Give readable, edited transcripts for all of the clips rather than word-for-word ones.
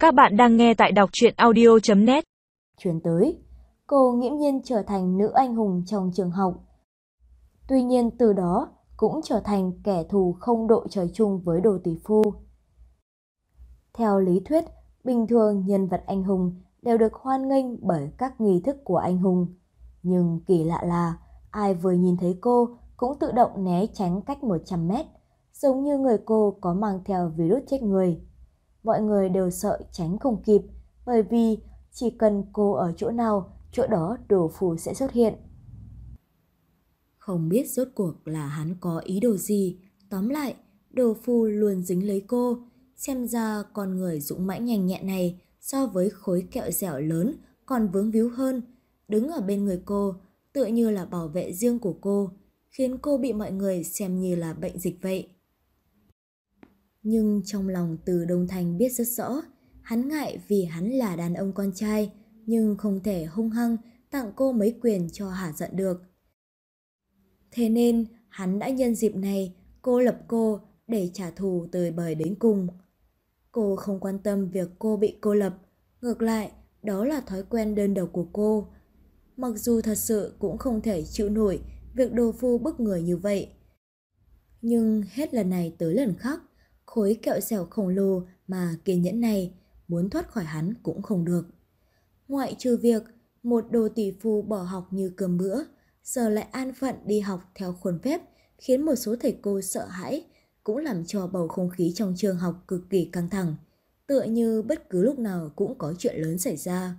Các bạn đang nghe tại đọc truyện audio.net. Chuyển tới, cô nghiễm nhiên trở thành nữ anh hùng trong trường học. Tuy nhiên từ đó cũng trở thành kẻ thù không đội trời chung với Đồ tỷ phu. Theo lý thuyết, bình thường nhân vật anh hùng đều được hoan nghênh bởi các nghi thức của anh hùng. Nhưng kỳ lạ là ai vừa nhìn thấy cô cũng tự động né tránh cách 100 mét, giống như người cô có mang theo virus chết người. Mọi người đều sợ tránh không kịp, bởi vì chỉ cần cô ở chỗ nào, chỗ đó Đồ Phu sẽ xuất hiện. Không biết rốt cuộc là hắn có ý đồ gì, tóm lại, Đồ Phu luôn dính lấy cô. Xem ra con người dũng mãnh nhanh nhẹn này so với khối kẹo dẻo lớn còn vướng víu hơn, đứng ở bên người cô, tựa như là bảo vệ riêng của cô, khiến cô bị mọi người xem như là bệnh dịch vậy. Nhưng trong lòng Từ Đông Thành biết rất rõ, hắn ngại vì hắn là đàn ông con trai, nhưng không thể hung hăng tặng cô mấy quyền cho hả giận được. Thế nên hắn đã nhân dịp này cô lập cô để trả thù tơi bời đến cùng. Cô không quan tâm việc cô bị cô lập, ngược lại đó là thói quen đơn độc của cô. Mặc dù thật sự cũng không thể chịu nổi việc Đồ Phu bức người như vậy. Nhưng hết lần này tới lần khác, khối kẹo dẻo khổng lồ mà kiên nhẫn này muốn thoát khỏi hắn cũng không được. Ngoại trừ việc một Đồ tỷ phu bỏ học như cơm bữa, giờ lại an phận đi học theo khuôn phép, khiến một số thầy cô sợ hãi, cũng làm cho bầu không khí trong trường học cực kỳ căng thẳng, tựa như bất cứ lúc nào cũng có chuyện lớn xảy ra.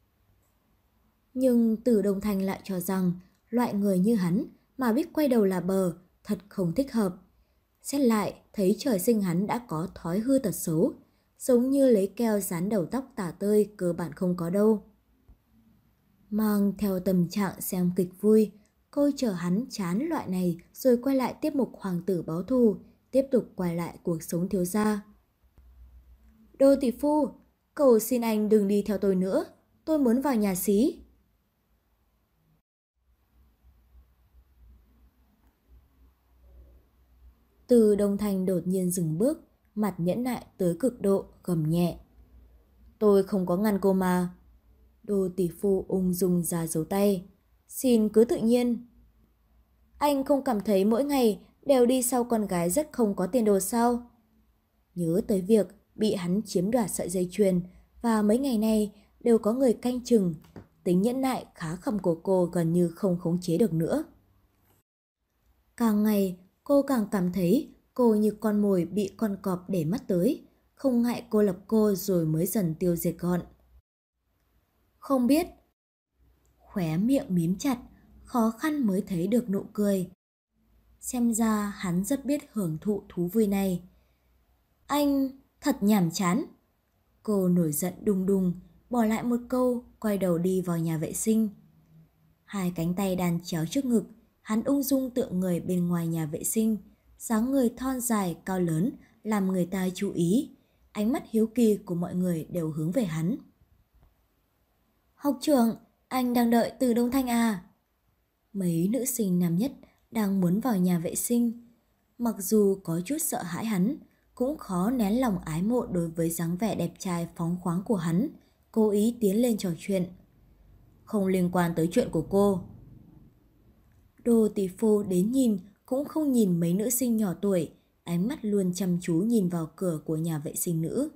Nhưng Từ Đông Thành lại cho rằng loại người như hắn mà biết quay đầu là bờ thật không thích hợp. Xét lại thấy trời sinh hắn đã có thói hư tật xấu, giống như lấy keo dán đầu tóc tả tơi cơ bản không có đâu. Mang theo tâm trạng xem kịch vui, cô chờ hắn chán loại này rồi quay lại tiết mục hoàng tử báo thù, tiếp tục quay lại cuộc sống thiếu gia. Đô tỷ phu, cầu xin anh đừng đi theo tôi nữa, tôi muốn vào nhà xí. Từ Đông Thành đột nhiên dừng bước, mặt nhẫn nại tới cực độ, gầm nhẹ. Tôi không có ngăn cô mà. Đô tỷ phu ung dung ra dấu tay. Xin cứ tự nhiên. Anh không cảm thấy mỗi ngày đều đi sau con gái rất không có tiền đồ sao? Nhớ tới việc bị hắn chiếm đoạt sợi dây chuyền và mấy ngày nay đều có người canh chừng, tính nhẫn nại khá khẩm của cô gần như không khống chế được nữa. Càng ngày cô càng cảm thấy cô như con mồi bị con cọp để mắt tới, không ngại cô lập cô rồi mới dần tiêu diệt gọn. Không biết. Khóe miệng mím chặt, khó khăn mới thấy được nụ cười. Xem ra hắn rất biết hưởng thụ thú vui này. Anh thật nhàm chán. Cô nổi giận đùng đùng, bỏ lại một câu, quay đầu đi vào nhà vệ sinh. Hai cánh tay đan chéo trước ngực, hắn ung dung tựa người bên ngoài nhà vệ sinh, dáng người thon dài cao lớn làm người ta chú ý. Ánh mắt hiếu kỳ của mọi người đều hướng về hắn. Học trưởng, anh đang đợi Từ Đông Thanh à? Mấy nữ sinh nam nhất đang muốn vào nhà vệ sinh. Mặc dù có chút sợ hãi hắn, cũng khó nén lòng ái mộ đối với dáng vẻ đẹp trai phóng khoáng của hắn, cố ý tiến lên trò chuyện. Không liên quan tới chuyện của cô. Đô tỷ phu đến nhìn cũng không nhìn mấy nữ sinh nhỏ tuổi, ánh mắt luôn chăm chú nhìn vào cửa của nhà vệ sinh nữ.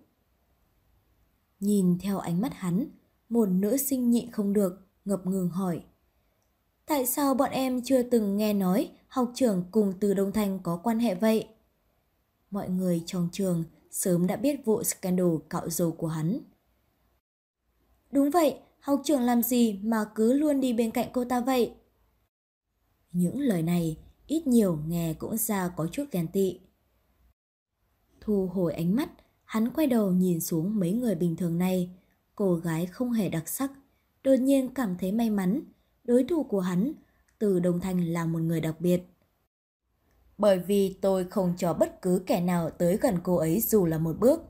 Nhìn theo ánh mắt hắn, một nữ sinh nhịn không được, ngập ngừng hỏi. Tại sao bọn em chưa từng nghe nói học trưởng cùng Từ Đông Thành có quan hệ vậy? Mọi người trong trường sớm đã biết vụ scandal cạo dầu của hắn. Đúng vậy, học trưởng làm gì mà cứ luôn đi bên cạnh cô ta vậy? Những lời này ít nhiều nghe cũng ra có chút ghen tị. Thu hồi ánh mắt, hắn quay đầu nhìn xuống mấy người bình thường này. Cô gái không hề đặc sắc, đột nhiên cảm thấy may mắn. Đối thủ của hắn, Từ Đông Thành là một người đặc biệt. Bởi vì tôi không cho bất cứ kẻ nào tới gần cô ấy dù là một bước.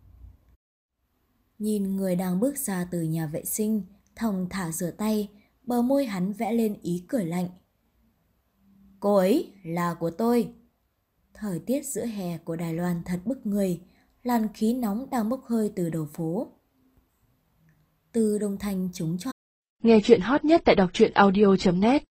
Nhìn người đang bước ra từ nhà vệ sinh, thong thả rửa tay, bờ môi hắn vẽ lên ý cười lạnh. Cô ấy là của tôi. Thời tiết giữa hè của Đài Loan thật bức người, làn khí nóng đang bốc hơi từ đầu phố. Từ Đông Thành chống chọi. Nghe chuyện hot nhất tại đọc truyện audio.net